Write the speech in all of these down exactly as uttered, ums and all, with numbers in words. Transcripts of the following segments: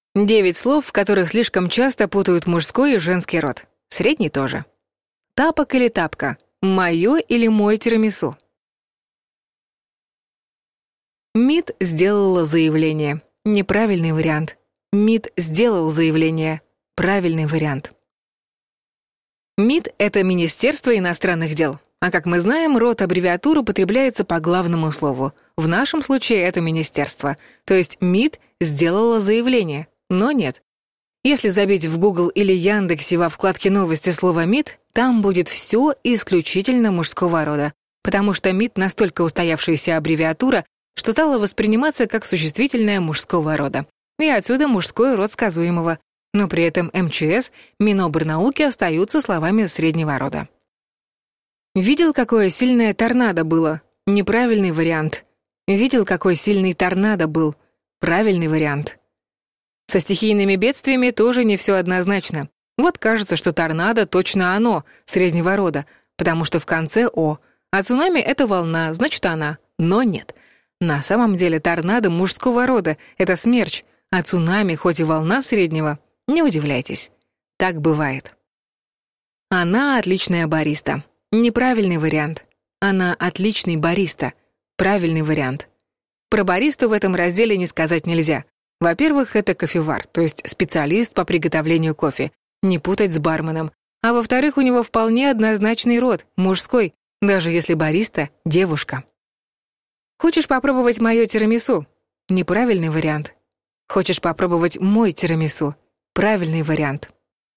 Девять слов, в которых слишком часто путают мужской и женский род. Средний тоже. Тапок или тапка? Моё или мой тирамису? МИД сделала заявление. Неправильный вариант. МИД сделал заявление. Правильный вариант. МИД — это Министерство иностранных дел. А как мы знаем, род аббревиатур употребляется по главному слову. В нашем случае это министерство. То есть МИД сделала заявление. Но нет. Если забить в Google или Яндексе во вкладке «Новости» слово МИД, там будет все исключительно мужского рода. Потому что МИД настолько устоявшаяся аббревиатура, что стала восприниматься как существительное мужского рода. И отсюда мужской род сказуемого. Но при этом МЧС, Минобрнауки остаются словами среднего рода. Видел, какое сильное торнадо было? Неправильный вариант. Видел, какой сильный торнадо был? Правильный вариант. Со стихийными бедствиями тоже не все однозначно. Вот кажется, что торнадо точно оно, среднего рода, потому что в конце «о», а цунами — это волна, значит она. Но нет. На самом деле торнадо мужского рода — это смерч, а цунами, хоть и волна среднего, не удивляйтесь. Так бывает. Она отличная бариста. Неправильный вариант. Она отличный бариста. Правильный вариант. Про баристу в этом разделе не сказать нельзя. Во-первых, это кофевар, то есть специалист по приготовлению кофе. Не путать с барменом. А во-вторых, у него вполне однозначный род, мужской, даже если бариста — девушка. Хочешь попробовать моё тирамису? Неправильный вариант. Хочешь попробовать мой тирамису? Правильный вариант.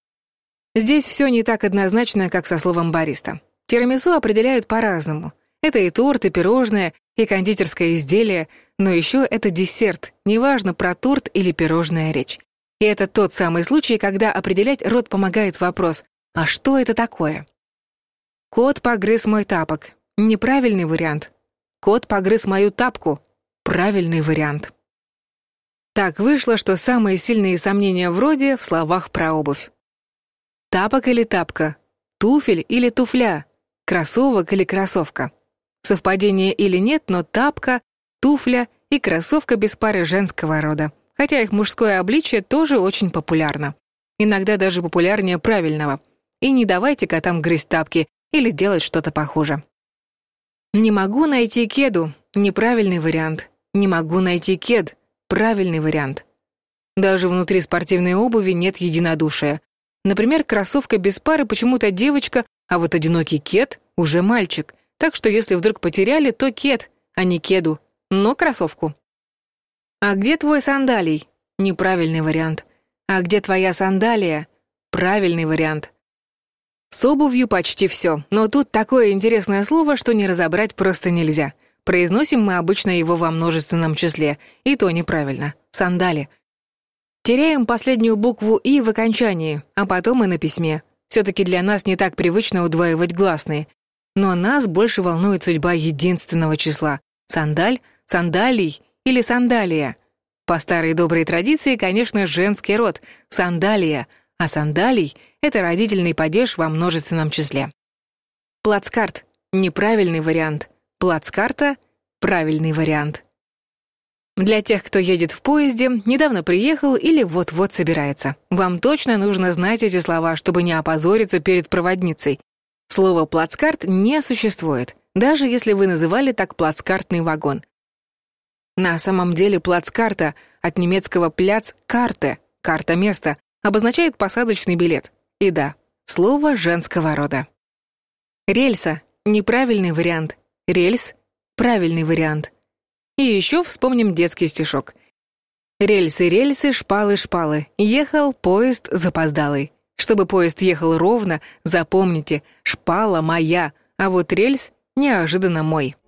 Здесь все не так однозначно, как со словом «бариста». Тирамису определяют по-разному. Это и торт, и пирожное, и кондитерское изделие, но еще это десерт, неважно, про торт или пирожное речь. И это тот самый случай, когда определять род помогает вопрос «а что это такое?». Кот погрыз мой тапок. Неправильный вариант. Кот погрыз мою тапку. Правильный вариант. Так вышло, что самые сильные сомнения в роде в словах про обувь. Тапок или тапка? Туфель или туфля? Кроссовок или кроссовка? Совпадение или нет, но тапка, туфля и кроссовка без пары женского рода. Хотя их мужское обличие тоже очень популярно. Иногда даже популярнее правильного. И не давайте котам грызть тапки или делать что-то похуже. Не могу найти кеду. Неправильный вариант. Не могу найти кед. Правильный вариант. Даже внутри спортивной обуви нет единодушия. Например, кроссовка без пары почему-то девочка, а вот одинокий кед уже мальчик. Так что если вдруг потеряли, то кед, а не кеду, но кроссовку. А где твой сандалий? Неправильный вариант. А где твоя сандалия? Правильный вариант. С обувью почти все, но тут такое интересное слово, что не разобрать просто нельзя. Произносим мы обычно его во множественном числе, и то неправильно. Сандали. Теряем последнюю букву «и» в окончании, а потом и на письме. Все-таки для нас не так привычно удваивать гласные. Но нас больше волнует судьба единственного числа. Сандаль, сандалий или сандалия. По старой доброй традиции, конечно, женский род — сандалия, а сандалий — это родительный падеж во множественном числе. Плацкарт — неправильный вариант. Плацкарта — правильный вариант. Для тех, кто едет в поезде, недавно приехал или вот-вот собирается. Вам точно нужно знать эти слова, чтобы не опозориться перед проводницей. Слово «плацкарт» не существует, даже если вы называли так плацкартный вагон. На самом деле плацкарта от немецкого «пляц-карте» — карта места, обозначает посадочный билет. И да, слово женского рода. Рельса — неправильный вариант. Рельс — правильный вариант. И еще вспомним детский стишок. Рельсы, рельсы, шпалы, шпалы. Ехал поезд запоздалый. Чтобы поезд ехал ровно, запомните, шпала моя, а вот рельс неожиданно мой.